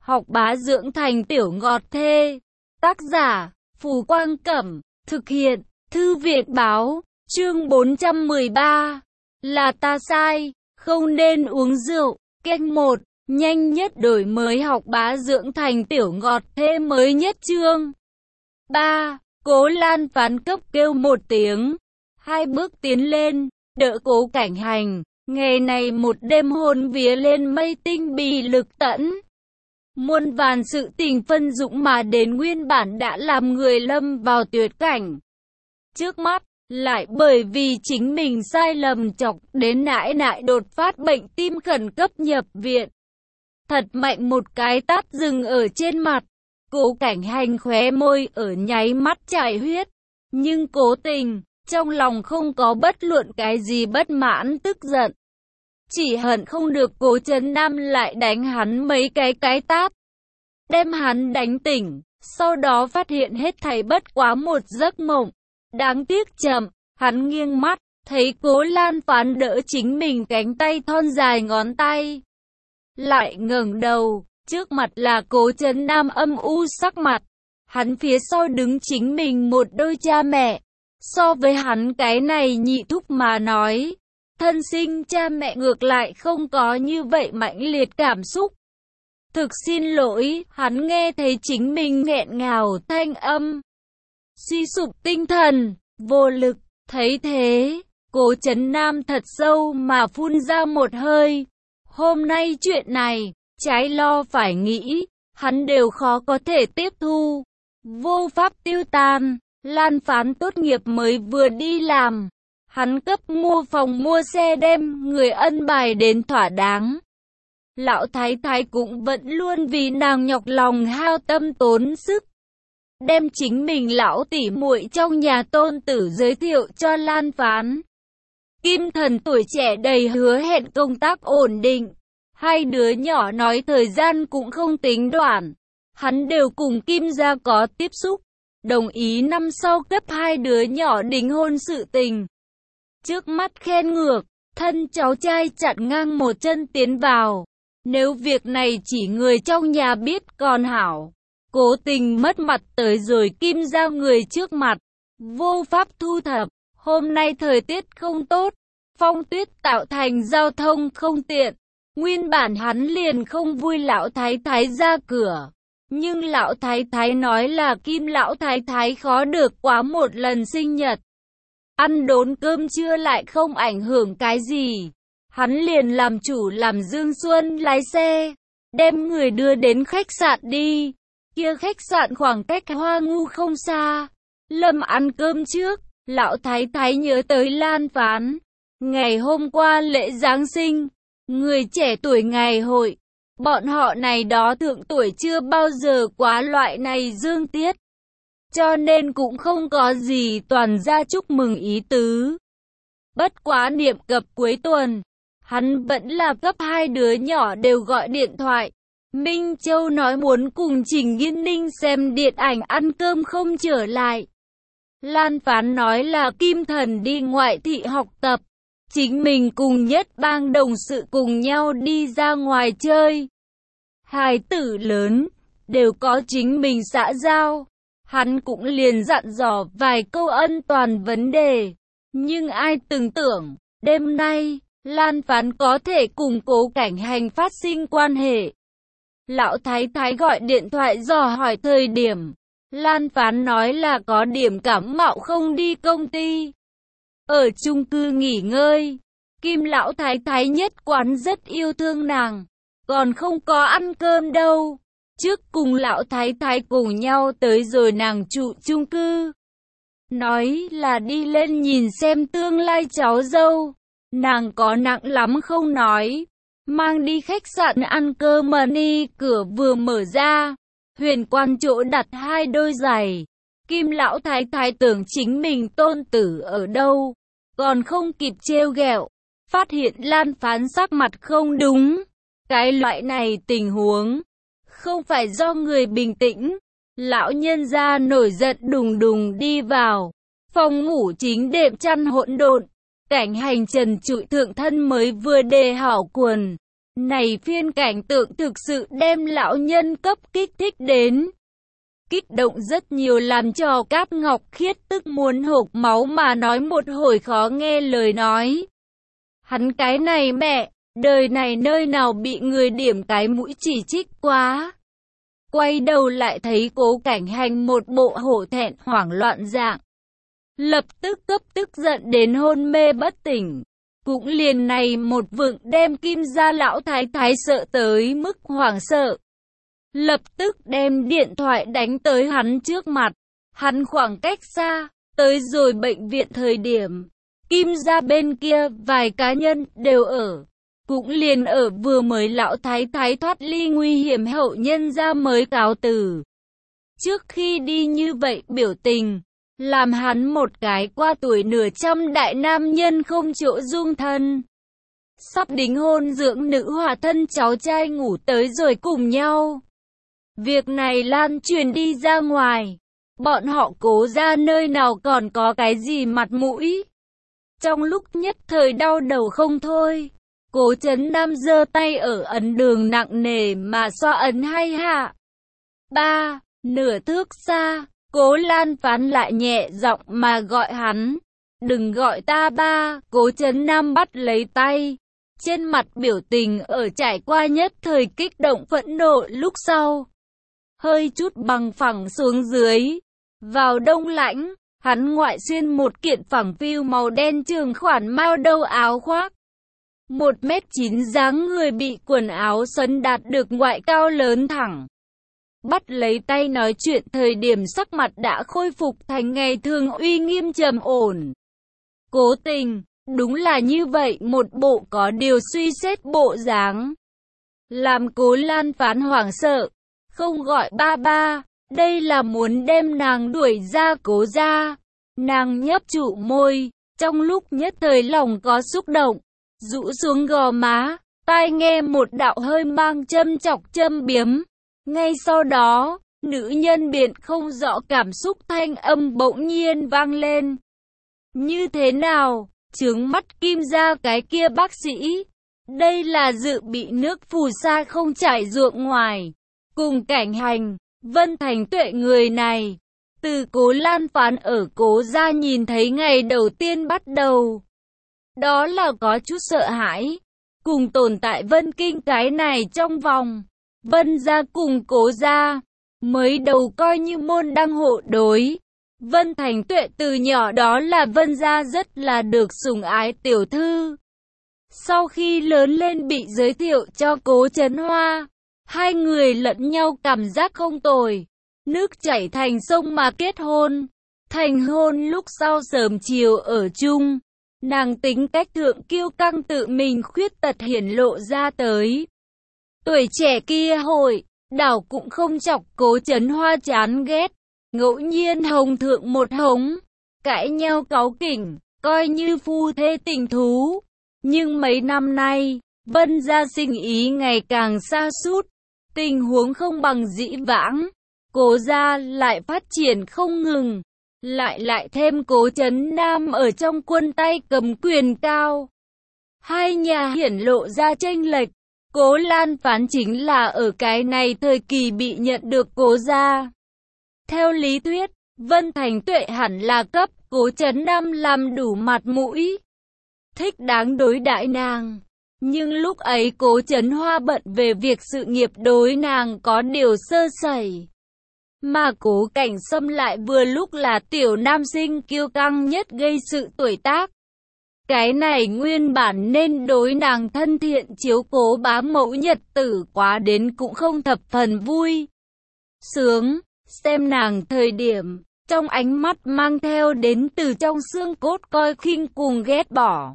học bá dưỡng thành tiểu ngọt thê. Tác giả, Phù Quang Cẩm. Thực hiện, Thư viện Báo. Chương 413. Là ta sai, không nên uống rượu. Cách 1. Nhanh nhất đổi mới học bá dưỡng thành tiểu ngọt thê mới nhất chương. 3. Cố Lan phán cấp kêu một tiếng. 2 bước tiến lên, đỡ Cố Cảnh Hành. Ngày này một đêm hôn vía lên mây tinh bì lực tẫn. Muôn vàn sự tình phân dũng mà đến nguyên bản đã làm người lâm vào tuyệt cảnh. Trước mắt, lại bởi vì chính mình sai lầm chọc đến nãi nãi đột phát bệnh tim khẩn cấp nhập viện. Thật mạnh một cái tát dừng ở trên mặt. Cố Cảnh Hành khóe môi ở nháy mắt chảy huyết. Nhưng cố tình, trong lòng không có bất luận cái gì bất mãn tức giận. Chỉ hận không được Cố Trấn Nam lại đánh hắn mấy cái tát. Đem hắn đánh tỉnh, sau đó phát hiện hết thảy bất quá một giấc mộng. Đáng tiếc chậm, hắn nghiêng mắt, thấy Cố Lan phán đỡ chính mình cánh tay thon dài ngón tay. Lại ngẩng đầu, trước mặt là Cố Trấn Nam âm u sắc mặt. Hắn phía sau đứng chính mình một đôi cha mẹ. So với hắn cái này nhị thúc mà nói, thân sinh cha mẹ ngược lại không có như vậy mãnh liệt cảm xúc. Thực xin lỗi, hắn nghe thấy chính mình nghẹn ngào thanh âm. Suy sụp tinh thần, vô lực, thấy thế, Cố Trấn Nam thật sâu mà phun ra một hơi. Hôm nay chuyện này, trái lo phải nghĩ, hắn đều khó có thể tiếp thu. Vô pháp tiêu tan, Lan phán tốt nghiệp mới vừa đi làm. Hắn cấp mua phòng mua xe đem người ân bài đến thỏa đáng. Lão thái thái cũng vẫn luôn vì nàng nhọc lòng hao tâm tốn sức. Đem chính mình lão tỉ muội trong nhà tôn tử giới thiệu cho Lan phán. Kim Thần tuổi trẻ đầy hứa hẹn công tác ổn định. Hai đứa nhỏ nói thời gian cũng không tính đoạn. Hắn đều cùng Kim gia có tiếp xúc. Đồng ý năm sau cấp hai đứa nhỏ đính hôn sự tình. Trước mắt khen ngược, thân cháu trai chặn ngang một chân tiến vào. Nếu việc này chỉ người trong nhà biết còn hảo. Cố tình mất mặt tới rồi Kim gia người trước mặt. Vô pháp thu thập, hôm nay thời tiết không tốt. Phong tuyết tạo thành giao thông không tiện. Nguyên bản hắn liền không vui lão thái thái ra cửa. Nhưng lão thái thái nói là Kim lão thái thái khó được quá một lần sinh nhật. Ăn đốn cơm trưa lại không ảnh hưởng cái gì. Hắn liền làm chủ làm Dương Xuân lái xe, đem người đưa đến khách sạn đi. Kia khách sạn khoảng cách Hoa Ngu không xa. Lâm ăn cơm trước, lão thái thái nhớ tới Lan phán. Ngày hôm qua lễ Giáng sinh, người trẻ tuổi ngày hội. Bọn họ này đó thượng tuổi chưa bao giờ quá loại này dương tiết. Cho nên cũng không có gì toàn ra chúc mừng ý tứ. Bất quá niệm cập cuối tuần, hắn vẫn là cấp hai đứa nhỏ đều gọi điện thoại. Minh Châu nói muốn cùng Trình Nghiên Ninh xem điện ảnh ăn cơm không trở lại. Lan phán nói là Kim Thần đi ngoại thị học tập. Chính mình cùng Nhất Bang đồng sự cùng nhau đi ra ngoài chơi. Hài tử lớn, đều có chính mình xã giao. Hắn cũng liền dặn dò vài câu ân toàn vấn đề. Nhưng ai từng tưởng, đêm nay, Lan phán có thể cùng Cố Cảnh Hành phát sinh quan hệ. Lão thái thái gọi điện thoại dò hỏi thời điểm. Lan phán nói là có điểm cảm mạo không đi công ty. Ở chung cư nghỉ ngơi. Kim lão thái thái nhất quán rất yêu thương nàng. Còn không có ăn cơm đâu. Trước cùng lão thái thái cùng nhau tới rồi nàng trụ chung cư. Nói là đi lên nhìn xem tương lai cháu dâu. Nàng có nặng lắm không nói. Mang đi khách sạn ăn cơm mà đi, cửa vừa mở ra. Huyền quan chỗ đặt hai đôi giày. Kim lão thái thái tưởng chính mình tôn tử ở đâu. Còn không kịp trêu ghẹo. Phát hiện Lan phán sắc mặt không đúng. Cái loại này tình huống không phải do người bình tĩnh. Lão nhân gia nổi giận đùng đùng đi vào. Phòng ngủ chính đệm chăn hỗn độn. Cảnh Hành trần trụi thượng thân mới vừa đề hảo quần. Này phiên cảnh tượng thực sự đem lão nhân cấp kích thích đến. Kích động rất nhiều làm cho Cáp Ngọc Khiết tức muốn hộc máu mà nói một hồi khó nghe lời nói. Hắn cái này mẹ, đời này nơi nào bị người điểm cái mũi chỉ trích quá. Quay đầu lại thấy Cố Cảnh Hành một bộ hổ thẹn hoảng loạn dạng. Lập tức tức giận đến hôn mê bất tỉnh. Cũng liền này một vựng đem Kim gia lão thái thái sợ tới mức hoảng sợ. Lập tức đem điện thoại đánh tới hắn trước mặt. Hắn khoảng cách xa, tới rồi bệnh viện thời điểm. Kim gia bên kia vài cá nhân đều ở. Cũng liền ở vừa mới lão thái thái thoát ly nguy hiểm hậu nhân gia mới cáo từ. Trước khi đi như vậy biểu tình, làm hắn một cái qua tuổi nửa trăm đại nam nhân không chỗ dung thân. Sắp đính hôn dưỡng nữ hòa thân cháu trai ngủ tới rồi cùng nhau. Việc này lan truyền đi ra ngoài. Bọn họ Cố ra nơi nào còn có cái gì mặt mũi. Trong lúc nhất thời đau đầu không thôi. Cố Chấn Nam giơ tay ở ấn đường nặng nề mà xoa ấn hay hạ. 3. Nửa thước xa, Cố Lan Phán lại nhẹ giọng mà gọi hắn. Đừng gọi ta ba, Cố Chấn Nam bắt lấy tay. Trên mặt biểu tình ở trải qua nhất thời kích động phẫn nộ lúc sau. Hơi chút bằng phẳng xuống dưới. Vào đông lãnh, hắn ngoại xuyên một kiện phẳng phiu màu đen trường khoản mao đâu áo khoác. 1m9 dáng người bị quần áo xoắn đạt được ngoại cao lớn thẳng. Bắt lấy tay nói chuyện thời điểm sắc mặt đã khôi phục thành ngày thường uy nghiêm trầm ổn. Cố Tình, đúng là như vậy một bộ có điều suy xét bộ dáng. Làm Cố Lan Phán hoảng sợ, không gọi ba ba, đây là muốn đem nàng đuổi ra Cố ra. Nàng nhấp trụ môi, trong lúc nhất thời lòng có xúc động. Rũ xuống gò má, tai nghe một đạo hơi mang châm chọc châm biếm. Ngay sau đó, nữ nhân biện không rõ cảm xúc thanh âm bỗng nhiên vang lên. Như thế nào, trướng mắt Kim gia cái kia bác sĩ. Đây là dự bị nước phù sa không trải ruộng ngoài. Cùng Cảnh Hành, Vân Thành Tuệ người này. Từ Cố Lan Phán ở Cố gia nhìn thấy ngày đầu tiên bắt đầu. Đó là có chút sợ hãi. Cùng tồn tại Vân Kinh cái này trong vòng. Vân gia cùng Cố gia. Mới đầu coi như môn đăng hộ đối. Vân Thành Tuệ từ nhỏ đó là Vân gia rất là được sủng ái tiểu thư. Sau khi lớn lên bị giới thiệu cho Cố Chấn Hoa. Hai người lẫn nhau cảm giác không tồi. Nước chảy thành sông mà kết hôn. Thành hôn lúc sau sớm chiều ở chung. Nàng tính cách thượng kiêu căng tự mình khuyết tật hiển lộ ra tới. Tuổi trẻ kia hồi, đảo cũng không chọc Cố Chấn Hoa chán ghét. Ngẫu nhiên hồng thượng một hống, cãi nhau cáu kỉnh, coi như phu thê tình thú. Nhưng mấy năm nay, Vân gia sinh ý ngày càng sa sút, tình huống không bằng dĩ vãng. Cố gia lại phát triển không ngừng. Lại thêm Cố Chấn Nam ở trong quân tay cầm quyền cao. Hai nhà hiển lộ ra chênh lệch. Cố Lan Phán chính là ở cái này thời kỳ bị nhận được Cố gia. Theo lý thuyết, Vân Thành Tuệ hẳn là cấp Cố Chấn Nam làm đủ mặt mũi. Thích đáng đối đãi nàng. Nhưng lúc ấy Cố Chấn Hoa bận về việc sự nghiệp đối nàng có điều sơ sẩy. Mà Cố Cảnh Sâm lại vừa lúc là tiểu nam sinh kiêu căng nhất gây sự tuổi tác. Cái này nguyên bản nên đối nàng thân thiện chiếu cố bá mẫu nhật tử quá đến cũng không thập phần vui. Sướng, xem nàng thời điểm, trong ánh mắt mang theo đến từ trong xương cốt coi khinh cùng ghét bỏ.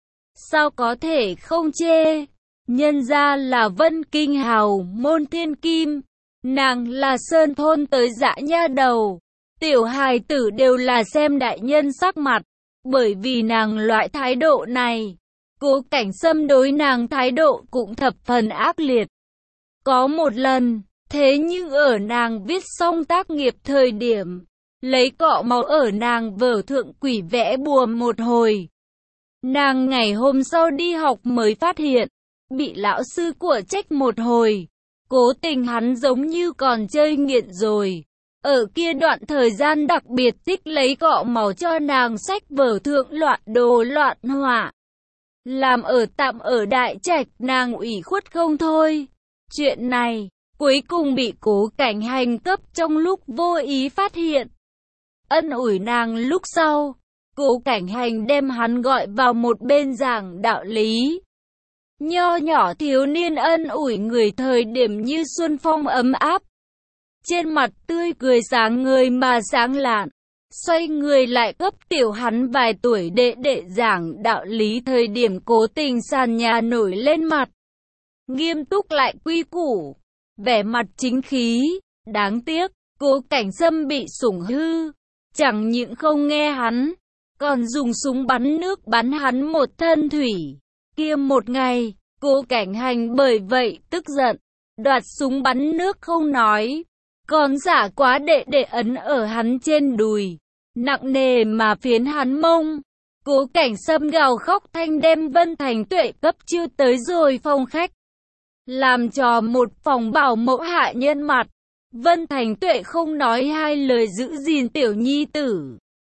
Sao có thể không chê, nhân ra là Vân Kinh hào môn thiên kim. Nàng là sơn thôn tới dã nha đầu. Tiểu hài tử đều là xem đại nhân sắc mặt. Bởi vì nàng loại thái độ này, Cố Cảnh Sâm đối nàng thái độ cũng thập phần ác liệt. Có một lần, thế nhưng ở nàng viết xong tác nghiệp thời điểm, lấy cọ máu ở nàng vở thượng quỷ vẽ bùa một hồi. Nàng ngày hôm sau đi học mới phát hiện, bị lão sư của trách một hồi. Cố Tình hắn giống như còn chơi nghiện rồi. Ở kia đoạn thời gian đặc biệt thích lấy cọ màu cho nàng sách vở thượng loạn đồ loạn họa. Làm ở tạm ở Đại Trạch nàng ủy khuất không thôi. Chuyện này cuối cùng bị Cố Cảnh Hành cấp trong lúc vô ý phát hiện. Ân ủi nàng lúc sau, Cố Cảnh Hành đem hắn gọi vào một bên giảng đạo lý. Nho nhỏ thiếu niên ân ủi người thời điểm như xuân phong ấm áp. Trên mặt tươi cười sáng ngời mà sáng lạn. Xoay người lại cấp tiểu hắn vài tuổi đệ đệ giảng đạo lý thời điểm Cố Tình sàn nhà nổi lên mặt. Nghiêm túc lại quy củ, vẻ mặt chính khí. Đáng tiếc, Cố Cảnh Sâm bị sủng hư. Chẳng những không nghe hắn, còn dùng súng bắn nước bắn hắn một thân thủy. Kia một ngày, Cố Cảnh Hành bởi vậy tức giận, đoạt súng bắn nước không nói, còn giả quá đệ đệ ấn ở hắn trên đùi, nặng nề mà phiến hắn mông. Cố Cảnh Sâm gào khóc thanh đem Vân Thành Tuệ cấp chiêu tới rồi phòng khách, làm cho một phòng bảo mẫu hạ nhân mặt. Vân Thành Tuệ không nói hai lời giữ gìn tiểu nhi tử.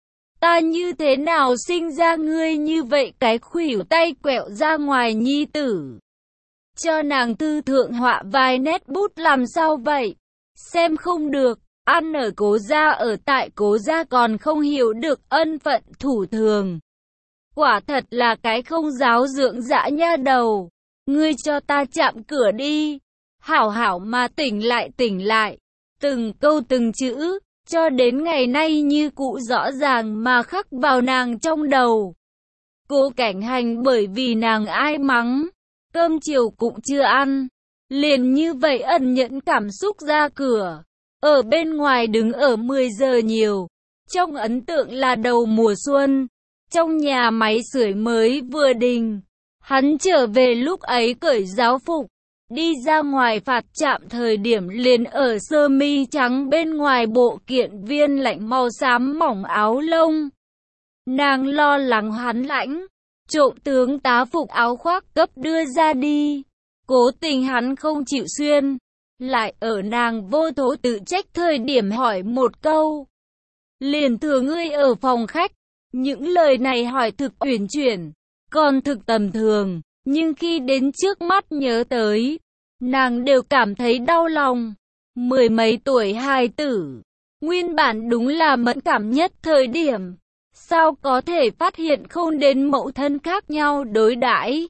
Ta như thế nào sinh ra ngươi như vậy cái khuỷu tay quẹo ra ngoài nhi tử. Cho nàng thư thượng họa vài nét bút làm sao vậy? Xem không được, ăn ở Cố gia ở tại Cố gia còn không hiểu được ân phận thủ thường. Quả thật là cái không giáo dưỡng dã nha đầu. Ngươi cho ta chạm cửa đi. Hảo hảo mà tỉnh lại. Từng câu từng chữ, cho đến ngày nay như cụ rõ ràng mà khắc vào nàng trong đầu. Cố Cảnh Hành bởi vì nàng ai mắng, cơm chiều cũng chưa ăn, liền như vậy ẩn nhẫn cảm xúc ra cửa. Ở bên ngoài đứng ở 10 giờ nhiều, trong ấn tượng là đầu mùa xuân, trong nhà máy sưởi mới vừa đình. Hắn trở về lúc ấy cởi giáo phục, đi ra ngoài phạt trạm thời điểm liền ở sơ mi trắng bên ngoài bộ kiện viên lạnh màu xám mỏng áo lông. Nàng lo lắng hắn lãnh, trộm tướng tá phục áo khoác cấp đưa ra đi. Cố Tình hắn không chịu xuyên, lại ở nàng vô thố tự trách thời điểm hỏi một câu. Liền thừa ngươi ở phòng khách, những lời này hỏi thực uyển chuyển, còn thực tầm thường, nhưng khi đến trước mắt nhớ tới, nàng đều cảm thấy đau lòng. Mười mấy tuổi hài tử, nguyên bản đúng là mẫn cảm nhất thời điểm, sao có thể phát hiện không đến mẫu thân khác nhau đối đãi.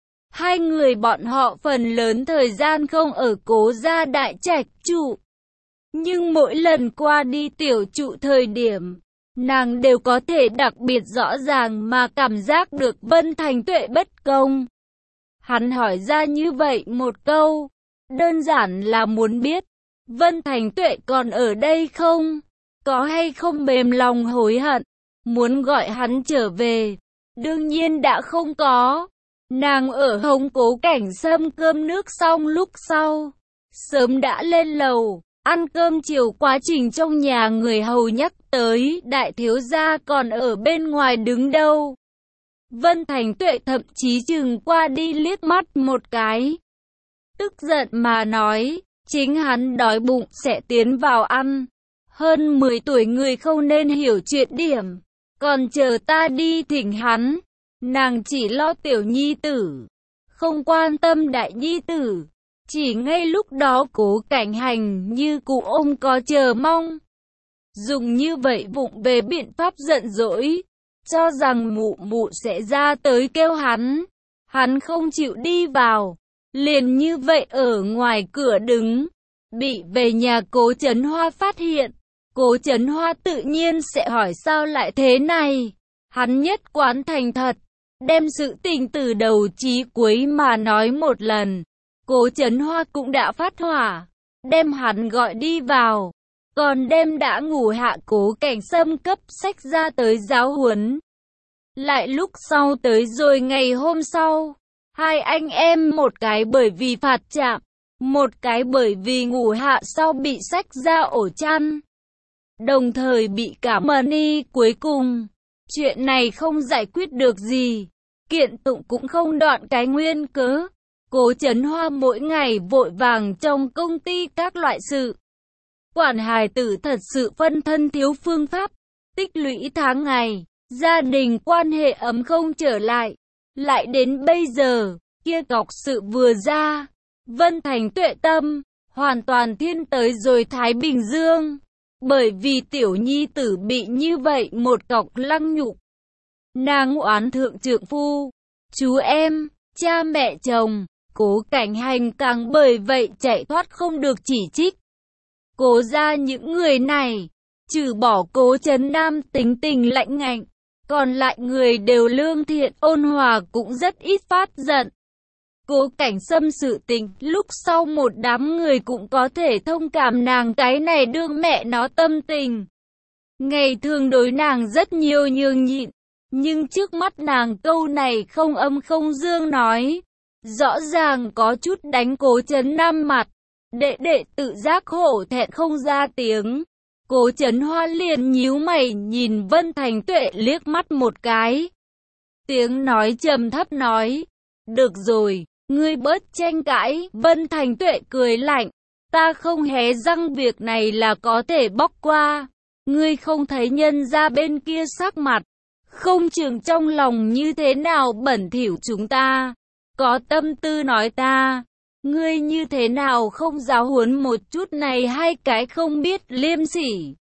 Hai người bọn họ phần lớn thời gian không ở Cố gia Đại Trạch trụ, nhưng mỗi lần qua đi tiểu trụ thời điểm, nàng đều có thể đặc biệt rõ ràng mà cảm giác được Vân Thành Tuệ bất công. Hắn hỏi ra như vậy một câu, đơn giản là muốn biết, Vân Thành Tuệ còn ở đây không? Có hay không mềm lòng hối hận, muốn gọi hắn trở về? Đương nhiên đã không có. Nàng ở hống Cố Cảnh Sâm cơm nước xong lúc sau, sớm đã lên lầu, ăn cơm chiều. Quá trình trong nhà người hầu nhắc tới, đại thiếu gia còn ở bên ngoài đứng đâu. Vân Thành Tuệ thậm chí chừng qua đi liếc mắt một cái, tức giận mà nói, chính hắn đói bụng sẽ tiến vào ăn. Hơn 10 tuổi người không nên hiểu chuyện điểm, còn chờ ta đi thỉnh hắn. Nàng chỉ lo tiểu nhi tử, không quan tâm đại nhi tử. Chỉ ngay lúc đó Cố Cảnh Hành như cụ ôm có chờ mong, dùng như vậy vụng về biện pháp giận dỗi, cho rằng mụ mụ sẽ ra tới kêu hắn. Hắn không chịu đi vào, liền như vậy ở ngoài cửa đứng, bị về nhà Cố Chấn Hoa phát hiện. Cố Chấn Hoa tự nhiên sẽ hỏi sao lại thế này. Hắn nhất quán thành thật, đem sự tình từ đầu chí cuối mà nói một lần. Cố Chấn Hoa cũng đã phát hỏa, đem hắn gọi đi vào, còn đem đã ngủ hạ Cố Cảnh Sâm cấp sách ra tới giáo huấn. Lại lúc sau tới rồi ngày hôm sau, hai anh em một cái bởi vì phạt trạm, một cái bởi vì ngủ hạ sau bị sách ra ổ chăn, đồng thời bị cả mani. Cuối cùng, chuyện này không giải quyết được gì, kiện tụng cũng không đoạn cái nguyên cớ. Cố Chấn Hoa mỗi ngày vội vàng trong công ty các loại sự. Quản hài tử thật sự phân thân thiếu phương pháp, tích lũy tháng ngày, gia đình quan hệ ấm không trở lại. Lại đến bây giờ, kia cọc sự vừa ra, Vân Thành Tuệ tâm, hoàn toàn thiên tới rồi Thái Bình Dương. Bởi vì tiểu nhi tử bị như vậy một cọc lăng nhục. Nàng oán thượng trượng phu, chú em, cha mẹ chồng, Cố Cảnh Hành càng bởi vậy chạy thoát không được chỉ trích. Cố ra những người này, trừ bỏ Cố Trấn Nam tính tình lạnh ngạnh, còn lại người đều lương thiện ôn hòa cũng rất ít phát giận. Cố Cảnh Sâm sự tình, lúc sau một đám người cũng có thể thông cảm nàng cái này đương mẹ nó tâm tình. Ngày thường đối nàng rất nhiều nhường nhịn, nhưng trước mắt nàng câu này không âm không dương nói, rõ ràng có chút đánh Cố Trấn Nam mặt. Đệ đệ tự giác hổ thẹn không ra tiếng. Cố Chấn Hoa liền nhíu mày nhìn Vân Thành Tuệ liếc mắt một cái. Tiếng nói trầm thấp nói, được rồi, ngươi bớt tranh cãi. Vân Thành Tuệ cười lạnh, ta không hé răng việc này là có thể bóc qua. Ngươi không thấy nhân ra bên kia sắc mặt, không chừng trong lòng như thế nào bẩn thỉu chúng ta. Có tâm tư nói ta, ngươi như thế nào không giáo huấn một chút này hai cái không biết liêm sỉ.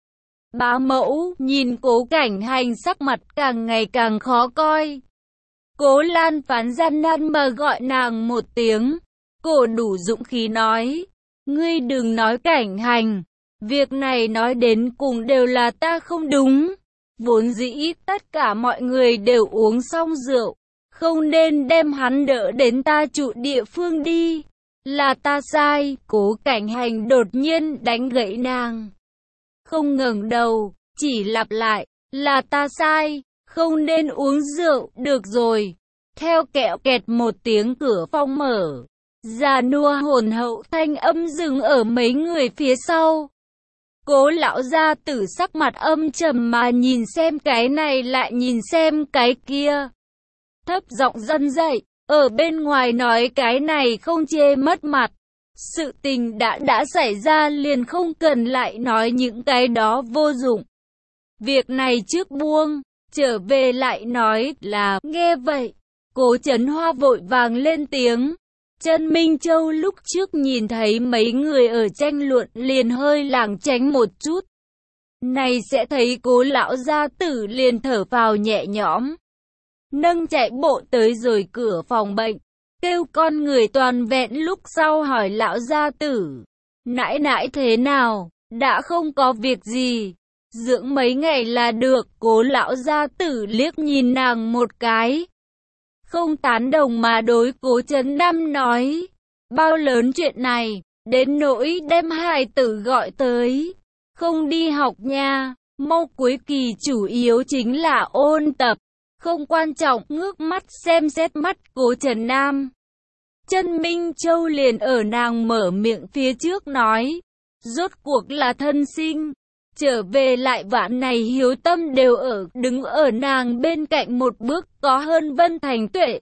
Bá mẫu nhìn Cố Cảnh Hành sắc mặt càng ngày càng khó coi. Cố Lan phán gian nan mà gọi nàng một tiếng. Cổ đủ dũng khí nói, ngươi đừng nói Cảnh Hành, việc này nói đến cùng đều là ta không đúng. Vốn dĩ tất cả mọi người đều uống xong rượu, không nên đem hắn đỡ đến ta trụ địa phương đi. Là ta sai. Cố Cảnh Hành đột nhiên đánh gãy nàng. Không ngẩng đầu, chỉ lặp lại, là ta sai, không nên uống rượu, được rồi. Theo kẹo kẹt một tiếng cửa phòng mở, già nua hồn hậu thanh âm dừng ở mấy người phía sau. Cố lão gia tử sắc mặt âm trầm mà nhìn xem cái này lại nhìn xem cái kia. Thấp giọng răn dậy, ở bên ngoài nói cái này không chê mất mặt. Sự tình đã xảy ra liền không cần lại nói những cái đó vô dụng. Việc này trước buông, trở về lại nói là, nghe vậy. Cố Chấn Hoa vội vàng lên tiếng. Trần Minh Châu lúc trước nhìn thấy mấy người ở tranh luận liền hơi lảng tránh một chút. Này sẽ thấy Cố lão gia tử liền thở vào nhẹ nhõm. Nâng chạy bộ tới rồi cửa phòng bệnh, kêu con người toàn vẹn lúc sau hỏi lão gia tử. Nãi nãi thế nào, đã không có việc gì, dưỡng mấy ngày là được. Cố lão gia tử liếc nhìn nàng một cái, không tán đồng mà đối Cố Trấn Nam nói, bao lớn chuyện này, đến nỗi đem hài tử gọi tới, không đi học nha, mau cuối kỳ chủ yếu chính là ôn tập, không quan trọng. Ngước mắt xem xét mắt Cố Trấn Nam. Trần Minh Châu liền ở nàng mở miệng phía trước nói, rốt cuộc là thân sinh, trở về lại vạn này hiếu tâm đều đứng ở nàng bên cạnh một bước có hơn Vân Thành Tuệ.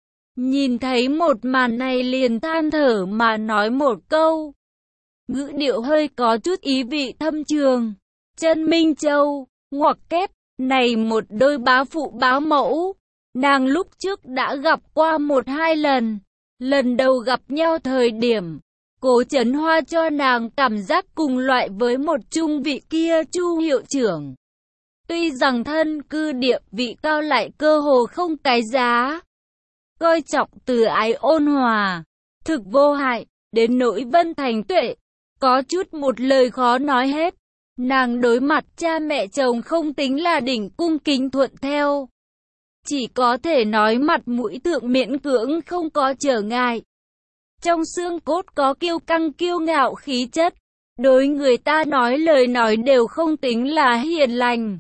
Nhìn thấy một màn này liền than thở mà nói một câu, ngữ điệu hơi có chút ý vị thâm trường. Trần Minh Châu, ngoặc kép, này một đôi bá phụ bá mẫu, nàng lúc trước đã gặp qua một hai lần. Lần đầu gặp nhau thời điểm, Cố Chấn Hoa cho nàng cảm giác cùng loại với một trung vị kia Chu hiệu trưởng. Tuy rằng thân cư địa vị cao lại cơ hồ không cái giá. Coi trọng từ ái ôn hòa, thực vô hại, đến nỗi Vân Thành Tuệ, có chút một lời khó nói hết. Nàng đối mặt cha mẹ chồng không tính là đỉnh cung kính thuận theo. Chỉ có thể nói mặt mũi thượng miễn cưỡng không có trở ngại. Trong xương cốt có kiêu căng kiêu ngạo khí chất. Đối người ta nói lời nói đều không tính là hiền lành.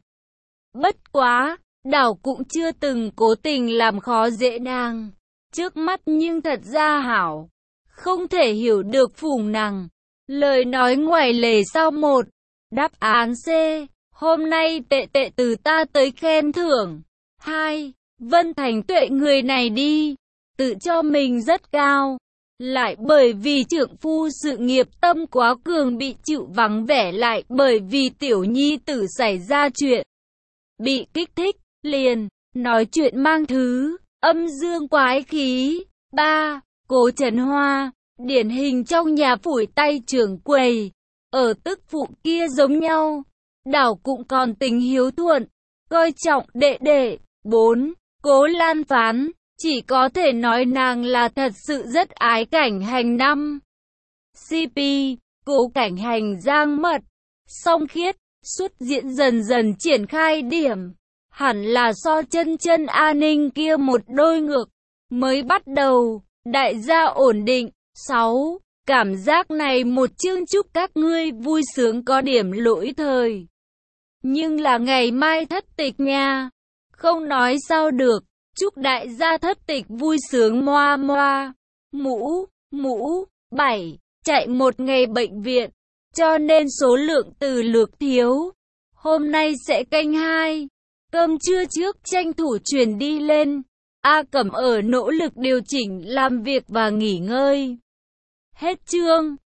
Bất quá, đảo cũng chưa từng cố tình làm khó dễ nàng. Trước mắt nhưng thật ra hảo. Không thể hiểu được phủng nàng. Lời nói ngoài lề sau một. Đáp án C. Hôm nay tệ tệ từ ta tới khen thưởng. 2. Vân Thành Tuệ người này đi. tự cho mình rất cao. Lại bởi vì trượng phu sự nghiệp tâm quá cường bị chịu vắng vẻ, lại bởi vì tiểu nhi tử xảy ra chuyện. Bị kích thích, liền, nói chuyện mang thứ, âm dương quái khí. 3. Cố Trấn Hoa, điển hình trong nhà phủi tay trưởng quầy, ở tức phụ kia giống nhau. Đảo cũng còn tình hiếu thuận, coi trọng đệ đệ. 4. Cố Lan Phán, chỉ có thể nói nàng là thật sự rất ái Cảnh Hành. 5. CP, Cố Cảnh Hành Giang Mật, song khiết, xuất diễn dần dần triển khai điểm. Hẳn là so Chân Chân A Ninh kia một đôi ngược, mới bắt đầu, đại gia ổn định. 6. Cảm giác này một chương chúc các ngươi vui sướng có điểm lỗi thời. Nhưng là ngày mai thất tịch nha, không nói sao được, chúc đại gia thất tịch vui sướng moa moa. Mũ. 7. Chạy một ngày bệnh viện, cho nên số lượng từ lược thiếu. Hôm nay sẽ canh 2. Cơm trưa trước tranh thủ chuyển đi lên. A Cẩm ở nỗ lực điều chỉnh làm việc và nghỉ ngơi. Hết chương.